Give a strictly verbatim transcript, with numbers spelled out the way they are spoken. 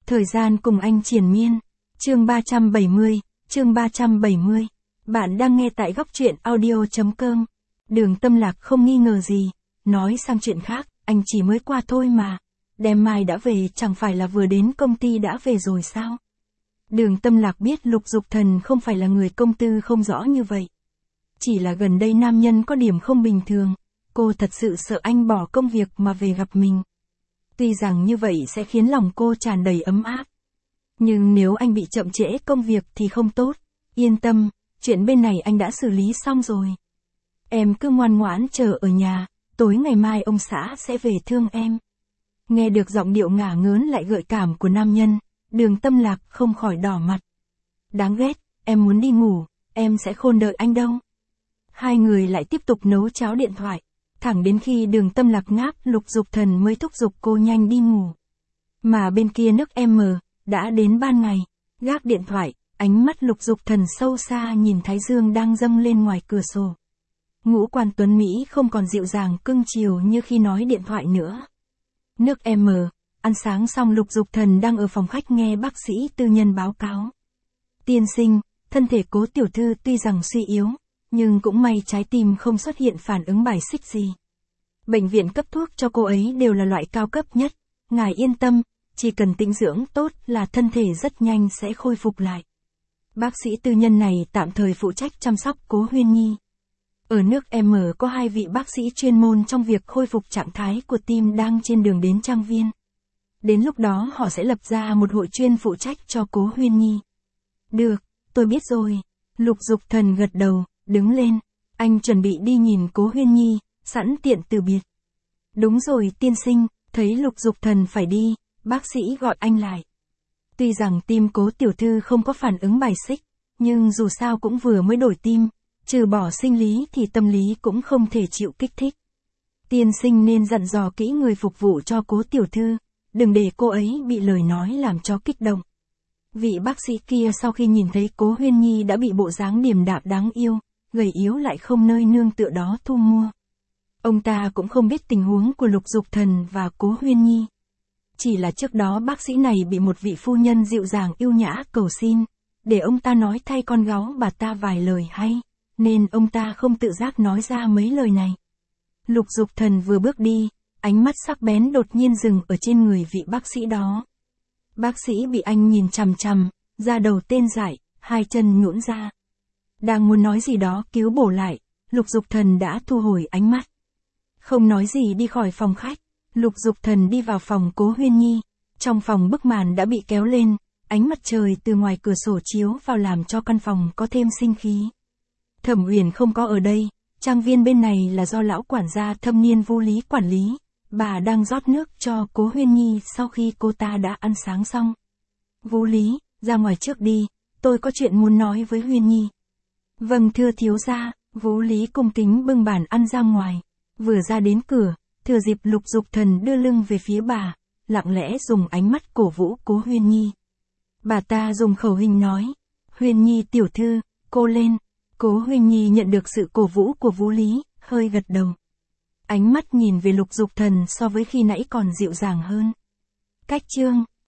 Thời gian cùng anh triền miên. Chương ba trăm bảy mươi, chương ba trăm bảy mươi. Bạn đang nghe tại góc truyện audio chấm com. Đường Tâm Lạc không nghi ngờ gì, nói sang chuyện khác, anh chỉ mới qua thôi mà. Đêm mai đã về chẳng phải là vừa đến công ty đã về rồi sao? Đường Tâm Lạc biết Lục Dục Thần không phải là người công tư không rõ như vậy. Chỉ là gần đây nam nhân có điểm không bình thường, cô thật sự sợ anh bỏ công việc mà về gặp mình. Tuy rằng như vậy sẽ khiến lòng cô tràn đầy ấm áp. Nhưng nếu anh bị chậm trễ công việc thì không tốt. Yên tâm, chuyện bên này anh đã xử lý xong rồi. Em cứ ngoan ngoãn chờ ở nhà, tối ngày mai ông xã sẽ về thương em. Nghe được giọng điệu ngả ngớn lại gợi cảm của nam nhân, Đường Tâm Lạc không khỏi đỏ mặt. Đáng ghét, em muốn đi ngủ, em sẽ khôn đợi anh đâu. Hai người lại tiếp tục nấu cháo điện thoại, thẳng đến khi Đường Tâm Lạc ngáp Lục Dục Thần mới thúc giục cô nhanh đi ngủ. Mà bên kia nước M, đã đến ban ngày, gác điện thoại, ánh mắt Lục Dục Thần sâu xa nhìn thái dương đang dâng lên ngoài cửa sổ. Ngũ quan tuấn Mỹ không còn dịu dàng cưng chiều như khi nói điện thoại nữa. Nước M, ăn sáng xong Lục Dục Thần đang ở phòng khách nghe bác sĩ tư nhân báo cáo. Tiên sinh, thân thể Cố tiểu thư tuy rằng suy yếu, nhưng cũng may trái tim không xuất hiện phản ứng bài xích gì. Bệnh viện cấp thuốc cho cô ấy đều là loại cao cấp nhất, ngài yên tâm, chỉ cần tĩnh dưỡng tốt là thân thể rất nhanh sẽ khôi phục lại. Bác sĩ tư nhân này tạm thời phụ trách chăm sóc Cố Huyên Nhi. Ở nước M có hai vị bác sĩ chuyên môn trong việc khôi phục trạng thái của tim đang trên đường đến Trang Viên. Đến lúc đó họ sẽ lập ra một hội chuyên phụ trách cho Cố Huyên Nhi. Được, tôi biết rồi. Lục Dục Thần gật đầu, đứng lên. Anh chuẩn bị đi nhìn Cố Huyên Nhi, sẵn tiện từ biệt. Đúng rồi tiên sinh, thấy Lục Dục Thần phải đi, bác sĩ gọi anh lại. Tuy rằng tim Cố tiểu thư không có phản ứng bài xích, nhưng dù sao cũng vừa mới đổi tim, trừ bỏ sinh lý thì tâm lý cũng không thể chịu kích thích. Tiên sinh nên dặn dò kỹ người phục vụ cho Cố tiểu thư, đừng để cô ấy bị lời nói làm cho kích động. Vị bác sĩ kia sau khi nhìn thấy Cố Huyên Nhi đã bị bộ dáng điềm đạm đáng yêu, gầy yếu lại không nơi nương tựa đó thu mua. Ông ta cũng không biết tình huống của Lục Dục Thần và Cố Huyên Nhi. Chỉ là trước đó bác sĩ này bị một vị phu nhân dịu dàng yêu nhã cầu xin, để ông ta nói thay con gái bà ta vài lời hay, nên ông ta không tự giác nói ra mấy lời này. Lục Dục Thần vừa bước đi, ánh mắt sắc bén đột nhiên dừng ở trên người vị bác sĩ đó. Bác sĩ bị anh nhìn chằm chằm, da đầu tê dại, hai chân nhũn ra. Đang muốn nói gì đó cứu bổ lại, Lục Dục Thần đã thu hồi ánh mắt. Không nói gì đi khỏi phòng khách, Lục Dục Thần đi vào phòng Cố Huyên Nhi. Trong phòng bức màn đã bị kéo lên, ánh mặt trời từ ngoài cửa sổ chiếu vào làm cho căn phòng có thêm sinh khí. Thẩm Uyển không có ở đây, Trang Viên bên này là do lão quản gia thâm niên Vô Lý quản lý. Bà đang rót nước cho Cố Huyên Nhi sau khi cô ta đã ăn sáng xong. Vô Lý, ra ngoài trước đi, tôi có chuyện muốn nói với Huyên Nhi. Vâng thưa thiếu gia, Vô Lý cung kính bưng bàn ăn ra ngoài. Vừa ra đến cửa, thừa dịp Lục Dục Thần đưa lưng về phía bà, lặng lẽ dùng ánh mắt cổ vũ Cố Huyên Nhi. Bà ta dùng khẩu hình nói, Huyên Nhi tiểu thư, cô lên. Cố Huyên Nhi nhận được sự cổ vũ của Vô Lý, hơi gật đầu. Ánh mắt nhìn về Lục Dục Thần so với khi nãy còn dịu dàng hơn. Cách chương